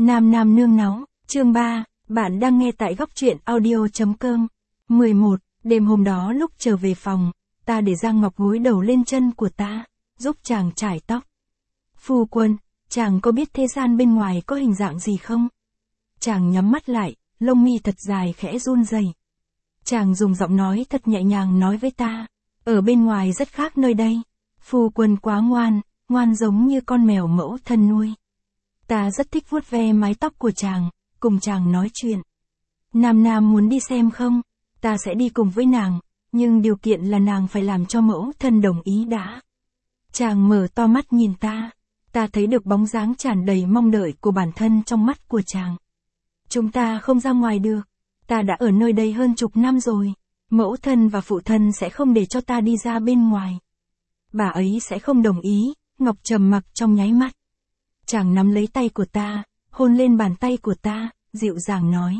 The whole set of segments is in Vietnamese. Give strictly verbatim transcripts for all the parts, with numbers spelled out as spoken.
Nam Nam nương náu, chương ba, bạn đang nghe tại góc truyện audio.com. mười một, đêm hôm đó lúc trở về phòng, ta để Giang Ngọc gối đầu lên chân của ta, giúp chàng chải tóc. Phu quân, chàng có biết thế gian bên ngoài có hình dạng gì không? Chàng nhắm mắt lại, lông mi thật dài khẽ run rẩy. Chàng dùng giọng nói thật nhẹ nhàng nói với ta, ở bên ngoài rất khác nơi đây. Phu quân quá ngoan, ngoan giống như con mèo mẫu thân nuôi. Ta rất thích vuốt ve mái tóc của chàng, cùng chàng nói chuyện. Nam Nam muốn đi xem không? Ta sẽ đi cùng với nàng, nhưng điều kiện là nàng phải làm cho mẫu thân đồng ý đã. Chàng mở to mắt nhìn ta, ta thấy được bóng dáng tràn đầy mong đợi của bản thân trong mắt của chàng. Chúng ta không ra ngoài được, ta đã ở nơi đây hơn chục năm rồi, mẫu thân và phụ thân sẽ không để cho ta đi ra bên ngoài. Bà ấy sẽ không đồng ý, Ngọc trầm mặc trong nháy mắt. Chàng nắm lấy tay của ta, hôn lên bàn tay của ta, dịu dàng nói.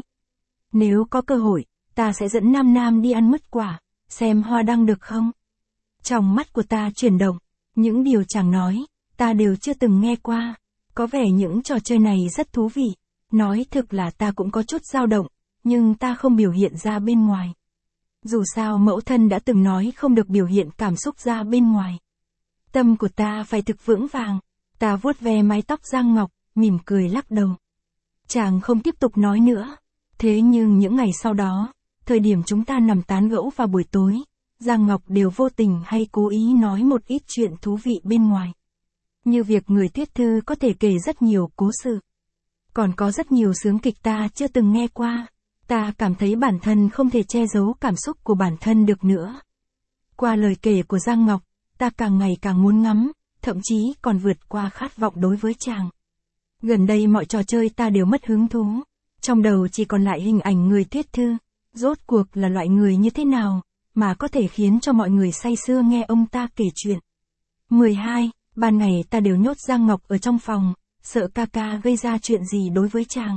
Nếu có cơ hội, ta sẽ dẫn Nam Nam đi ăn mứt quả, xem hoa đăng được không? Trong mắt của ta chuyển động, những điều chàng nói, ta đều chưa từng nghe qua. Có vẻ những trò chơi này rất thú vị. Nói thực là ta cũng có chút dao động, nhưng ta không biểu hiện ra bên ngoài. Dù sao mẫu thân đã từng nói không được biểu hiện cảm xúc ra bên ngoài. Tâm của ta phải thực vững vàng. Ta vuốt ve mái tóc Giang Ngọc, mỉm cười lắc đầu. Chàng không tiếp tục nói nữa. Thế nhưng những ngày sau đó, thời điểm chúng ta nằm tán gẫu vào buổi tối, Giang Ngọc đều vô tình hay cố ý nói một ít chuyện thú vị bên ngoài. Như việc người Tuyết Thư có thể kể rất nhiều cố sự. Còn có rất nhiều xướng kịch ta chưa từng nghe qua. Ta cảm thấy bản thân không thể che giấu cảm xúc của bản thân được nữa. Qua lời kể của Giang Ngọc, ta càng ngày càng muốn ngắm, thậm chí còn vượt qua khát vọng đối với chàng. Gần đây mọi trò chơi ta đều mất hứng thú. Trong đầu chỉ còn lại hình ảnh người Tuyết Thư. Rốt cuộc là loại người như thế nào, mà có thể khiến cho mọi người say sưa nghe ông ta kể chuyện. mười hai. Ban ngày ta đều nhốt Giang Ngọc ở trong phòng, sợ ca ca gây ra chuyện gì đối với chàng.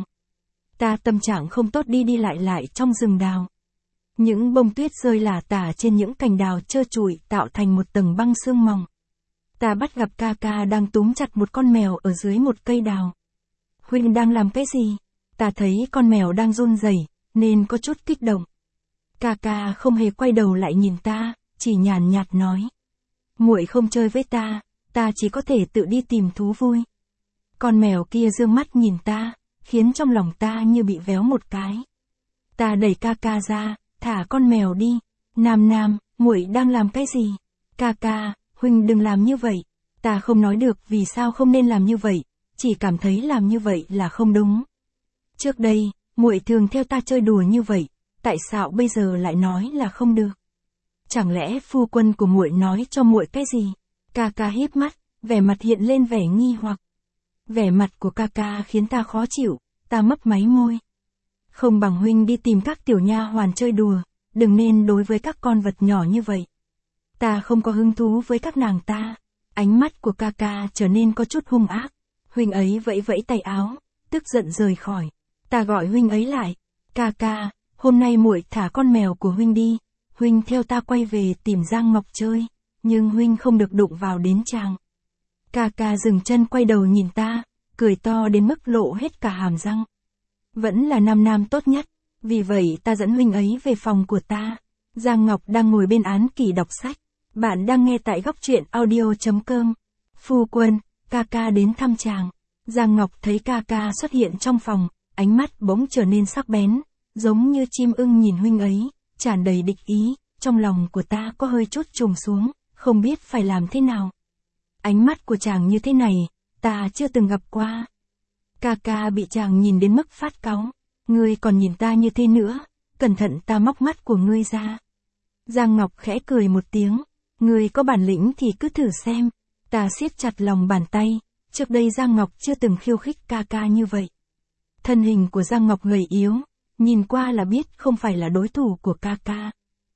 Ta tâm trạng không tốt đi đi lại lại trong rừng đào. Những bông tuyết rơi lả tả trên những cành đào trơ trụi tạo thành một tầng băng sương mỏng. Ta bắt gặp ca ca đang túm chặt một con mèo ở dưới một cây đào. Huynh đang làm cái gì? Ta thấy con mèo đang run rẩy, nên có chút kích động. Ca ca không hề quay đầu lại nhìn ta, chỉ nhàn nhạt nói. Muội không chơi với ta, ta chỉ có thể tự đi tìm thú vui. Con mèo kia dương mắt nhìn ta, khiến trong lòng ta như bị véo một cái. Ta đẩy ca ca ra, thả con mèo đi. Nam Nam, muội đang làm cái gì? Ca ca, huynh đừng làm như vậy. Ta không nói được vì sao không nên làm như vậy, chỉ cảm thấy làm như vậy là không đúng. Trước đây, muội thường theo ta chơi đùa như vậy, tại sao bây giờ lại nói là không được? Chẳng lẽ phu quân của muội nói cho muội cái gì? Ca ca híp mắt, vẻ mặt hiện lên vẻ nghi hoặc. Vẻ mặt của ca ca khiến ta khó chịu, ta mấp máy môi. Không bằng huynh đi tìm các tiểu nha hoàn chơi đùa, đừng nên đối với các con vật nhỏ như vậy. Ta không có hứng thú với các nàng ta. Ánh mắt của ca ca trở nên có chút hung ác. Huynh ấy vẫy vẫy tay áo, tức giận rời khỏi. Ta gọi huynh ấy lại. Ca ca, hôm nay muội thả con mèo của huynh đi. Huynh theo ta quay về tìm Giang Ngọc chơi, nhưng huynh không được đụng vào đến chàng. Ca ca dừng chân quay đầu nhìn ta, cười to đến mức lộ hết cả hàm răng. Vẫn là Nam Nam tốt nhất, vì vậy ta dẫn huynh ấy về phòng của ta. Giang Ngọc đang ngồi bên án kỷ đọc sách. Bạn đang nghe tại góc truyện audio.com. Phu quân, ca ca đến thăm chàng. Giang Ngọc thấy ca ca xuất hiện trong phòng, ánh mắt bỗng trở nên sắc bén, giống như chim ưng nhìn huynh ấy, tràn đầy địch ý. Trong lòng của ta có hơi chút trùng xuống, không biết phải làm thế nào. Ánh mắt của chàng như thế này, ta chưa từng gặp qua. Ca ca bị chàng nhìn đến mức phát cáu. Ngươi còn nhìn ta như thế nữa, cẩn thận ta móc mắt của ngươi ra. Giang Ngọc khẽ cười một tiếng. Ngươi có bản lĩnh thì cứ thử xem. Ta siết chặt lòng bàn tay. Trước đây Giang Ngọc chưa từng khiêu khích ca ca như vậy. Thân hình của Giang Ngọc gầy yếu, nhìn qua là biết không phải là đối thủ của ca ca.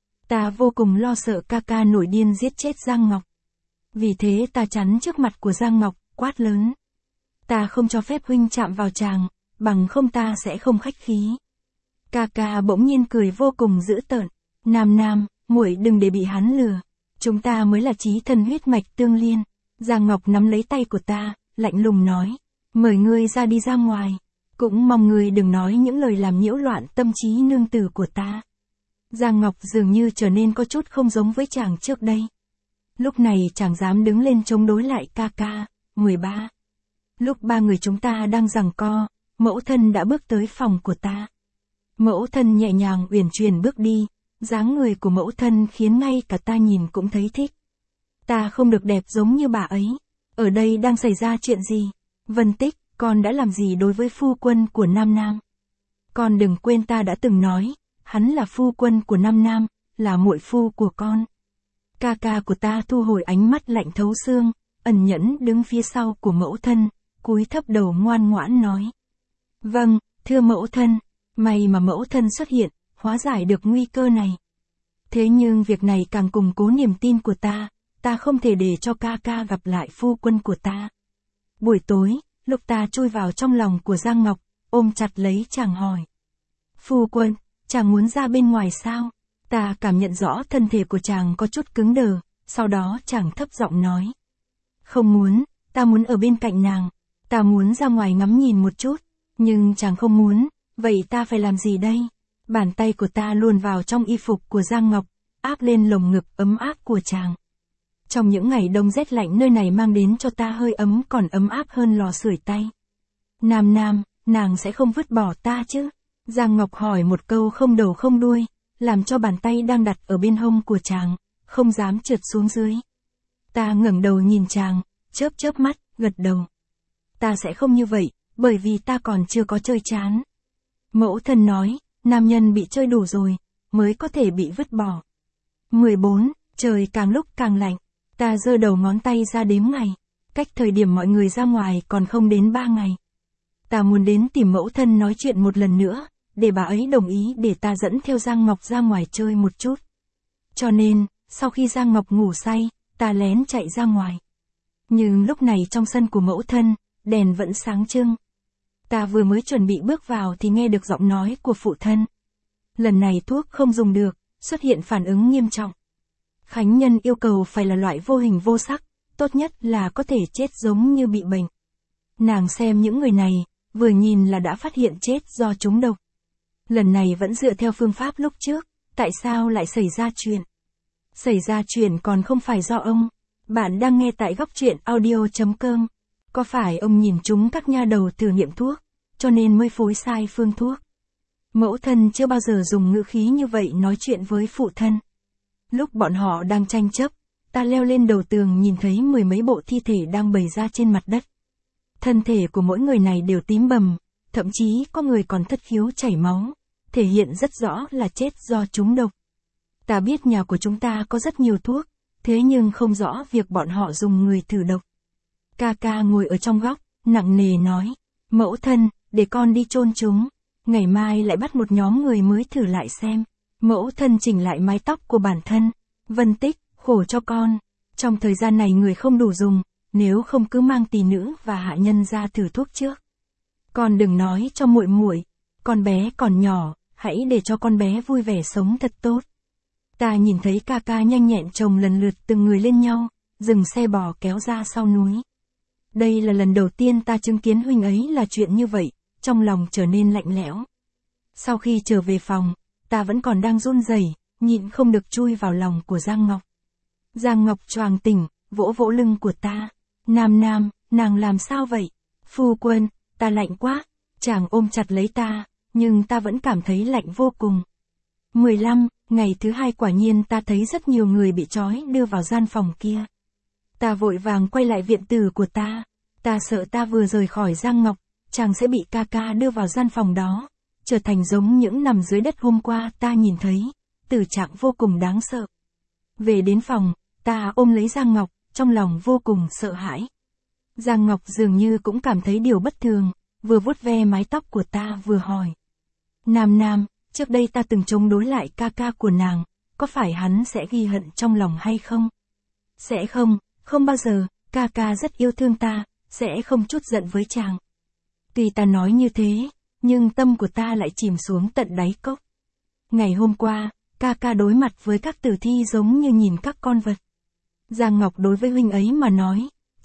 Ta vô cùng lo sợ ca ca nổi điên giết chết Giang Ngọc. Vì thế ta chắn trước mặt của Giang Ngọc, quát lớn. Ta không cho phép huynh chạm vào chàng, bằng không ta sẽ không khách khí. Ca ca bỗng nhiên cười vô cùng dữ tợn. Nam Nam, muội đừng để bị hắn lừa. Chúng ta mới là chí thân huyết mạch tương liên. Giang Ngọc nắm lấy tay của ta, lạnh lùng nói. Mời ngươi ra đi ra ngoài. Cũng mong ngươi đừng nói những lời làm nhiễu loạn tâm trí nương tử của ta. Giang Ngọc dường như trở nên có chút không giống với chàng trước đây. Lúc này chàng dám đứng lên chống đối lại ca ca. mười ba. Lúc ba người chúng ta đang giằng co, mẫu thân đã bước tới phòng của ta. Mẫu thân nhẹ nhàng uyển chuyển bước đi, dáng người của mẫu thân khiến ngay cả ta nhìn cũng thấy thích. Ta không được đẹp giống như bà ấy. Ở đây đang xảy ra chuyện gì? Vân Tích, con đã làm gì đối với phu quân của Nam Nam? Con đừng quên ta đã từng nói, hắn là phu quân của Nam Nam, là muội phu của con. Ca ca của ta thu hồi ánh mắt lạnh thấu xương, ẩn nhẫn đứng phía sau của mẫu thân, cúi thấp đầu ngoan ngoãn nói. Vâng, thưa mẫu thân, may mà mẫu thân xuất hiện, hóa giải được nguy cơ này. Thế nhưng việc này càng củng cố niềm tin của ta, ta không thể để cho ca ca gặp lại phu quân của ta. Buổi tối, lúc ta chui vào trong lòng của Giang Ngọc, ôm chặt lấy chàng hỏi. Phu quân, chàng muốn ra bên ngoài sao? Ta cảm nhận rõ thân thể của chàng có chút cứng đờ, sau đó chàng thấp giọng nói. Không muốn, ta muốn ở bên cạnh nàng, ta muốn ra ngoài ngắm nhìn một chút, nhưng chàng không muốn, vậy ta phải làm gì đây? Bàn tay của ta luồn vào trong y phục của Giang Ngọc, áp lên lồng ngực ấm áp của chàng. Trong những ngày đông rét lạnh nơi này mang đến cho ta hơi ấm còn ấm áp hơn lò sưởi tay. Nam Nam, nàng sẽ không vứt bỏ ta chứ? Giang Ngọc hỏi một câu không đầu không đuôi, làm cho bàn tay đang đặt ở bên hông của chàng, không dám trượt xuống dưới. Ta ngẩng đầu nhìn chàng, chớp chớp mắt, gật đầu. Ta sẽ không như vậy, bởi vì ta còn chưa có chơi chán. Mẫu thân nói, nam nhân bị chơi đủ rồi, mới có thể bị vứt bỏ. mười bốn, trời càng lúc càng lạnh. Ta giơ đầu ngón tay ra đếm ngày. Cách thời điểm mọi người ra ngoài còn không đến ba ngày. Ta muốn đến tìm mẫu thân nói chuyện một lần nữa, để bà ấy đồng ý để ta dẫn theo Giang Ngọc ra ngoài chơi một chút. Cho nên, sau khi Giang Ngọc ngủ say, ta lén chạy ra ngoài. Nhưng lúc này trong sân của mẫu thân, đèn vẫn sáng trưng. Ta vừa mới chuẩn bị bước vào thì nghe được giọng nói của phụ thân. Lần này thuốc không dùng được, xuất hiện phản ứng nghiêm trọng. Khánh Nhân yêu cầu phải là loại vô hình vô sắc, tốt nhất là có thể chết giống như bị bệnh. Nàng xem những người này, vừa nhìn là đã phát hiện chết do trúng độc. Lần này vẫn dựa theo phương pháp lúc trước, tại sao lại xảy ra chuyện? Xảy ra chuyện còn không phải do ông. Bạn đang nghe tại góc truyện audio chấm com. Có phải ông nhìn chúng các nha đầu thử nghiệm thuốc, cho nên mới phối sai phương thuốc? Mẫu thân chưa bao giờ dùng ngữ khí như vậy nói chuyện với phụ thân. Lúc bọn họ đang tranh chấp, ta leo lên đầu tường nhìn thấy mười mấy bộ thi thể đang bày ra trên mặt đất. Thân thể của mỗi người này đều tím bầm, thậm chí có người còn thất khiếu chảy máu, thể hiện rất rõ là chết do trúng độc. Ta biết nhà của chúng ta có rất nhiều thuốc, thế nhưng không rõ việc bọn họ dùng người thử độc. Ca ca ngồi ở trong góc, nặng nề nói, mẫu thân, để con đi chôn chúng, ngày mai lại bắt một nhóm người mới thử lại xem. Mẫu thân chỉnh lại mái tóc của bản thân. Vân Tích, khổ cho con. Trong thời gian này người không đủ dùng, nếu không cứ mang tỳ nữ và hạ nhân ra thử thuốc trước. Con đừng nói cho muội muội, con bé còn nhỏ, hãy để cho con bé vui vẻ sống thật tốt. Ta nhìn thấy ca ca nhanh nhẹn chồng lần lượt từng người lên nhau, dừng xe bò kéo ra sau núi. Đây là lần đầu tiên ta chứng kiến huynh ấy là chuyện như vậy, trong lòng trở nên lạnh lẽo. Sau khi trở về phòng, ta vẫn còn đang run rẩy, nhịn không được chui vào lòng của Giang Ngọc. Giang Ngọc choàng tỉnh, vỗ vỗ lưng của ta. Nam Nam, nàng làm sao vậy? Phu quân, ta lạnh quá. Chàng ôm chặt lấy ta, nhưng ta vẫn cảm thấy lạnh vô cùng. mười lăm, ngày thứ hai quả nhiên ta thấy rất nhiều người bị trói đưa vào gian phòng kia. Ta vội vàng quay lại viện tử của ta. Ta sợ ta vừa rời khỏi Giang Ngọc, chàng sẽ bị ca ca đưa vào gian phòng đó, trở thành giống những nằm dưới đất hôm qua ta nhìn thấy, tử trạng vô cùng đáng sợ. Về đến phòng, ta ôm lấy Giang Ngọc, trong lòng vô cùng sợ hãi. Giang Ngọc dường như cũng cảm thấy điều bất thường, vừa vuốt ve mái tóc của ta vừa hỏi. Nam Nam, trước đây ta từng chống đối lại ca ca của nàng, có phải hắn sẽ ghi hận trong lòng hay không? Sẽ không, không bao giờ, ca ca rất yêu thương ta, sẽ không chút giận với chàng. Tuy ta nói như thế, nhưng tâm của ta lại chìm xuống tận đáy cốc. Ngày hôm qua, ca ca đối mặt với các tử thi giống như nhìn các con vật. Giang Ngọc đối với huynh ấy mà nói,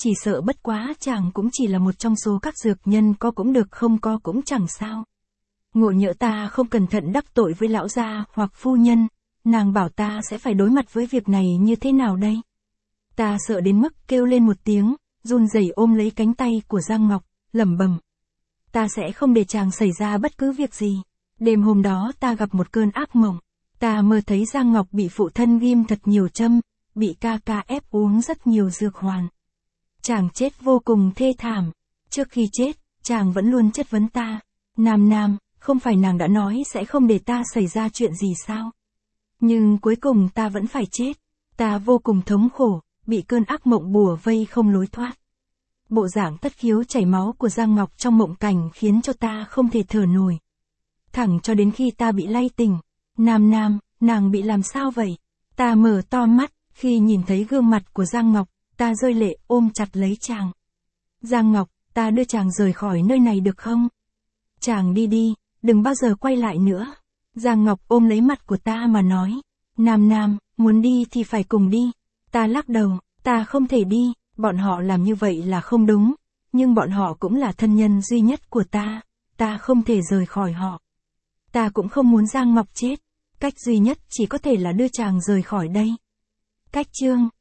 chỉ sợ bất quá chàng cũng chỉ là một trong số các dược nhân, có cũng được không có cũng chẳng sao. Ngộ nhỡ ta không cẩn thận đắc tội với lão gia hoặc phu nhân, nàng bảo ta sẽ phải đối mặt với việc này như thế nào đây? Ta sợ đến mức kêu lên một tiếng, run rẩy ôm lấy cánh tay của Giang Ngọc, lẩm bẩm. Ta sẽ không để chàng xảy ra bất cứ việc gì. Đêm hôm đó ta gặp một cơn ác mộng. Ta mơ thấy Giang Ngọc bị phụ thân ghim thật nhiều châm, bị ca ca ép uống rất nhiều dược hoàn. Chàng chết vô cùng thê thảm. Trước khi chết, chàng vẫn luôn chất vấn ta. Nam Nam, không phải nàng đã nói sẽ không để ta xảy ra chuyện gì sao? Nhưng cuối cùng ta vẫn phải chết. Ta vô cùng thống khổ, bị cơn ác mộng bùa vây không lối thoát. Bộ dạng tất khiếu chảy máu của Giang Ngọc trong mộng cảnh khiến cho ta không thể thở nổi. Thẳng cho đến khi ta bị lay tỉnh. Nam Nam, nàng bị làm sao vậy? Ta mở to mắt, khi nhìn thấy gương mặt của Giang Ngọc, ta rơi lệ ôm chặt lấy chàng. Giang Ngọc, ta đưa chàng rời khỏi nơi này được không? Chàng đi đi, đừng bao giờ quay lại nữa. Giang Ngọc ôm lấy mặt của ta mà nói. Nam Nam, muốn đi thì phải cùng đi. Ta lắc đầu, ta không thể đi, bọn họ làm như vậy là không đúng. Nhưng bọn họ cũng là thân nhân duy nhất của ta, ta không thể rời khỏi họ. Ta cũng không muốn Giang Ngọc chết. Cách duy nhất chỉ có thể là đưa chàng rời khỏi đây. Cách chương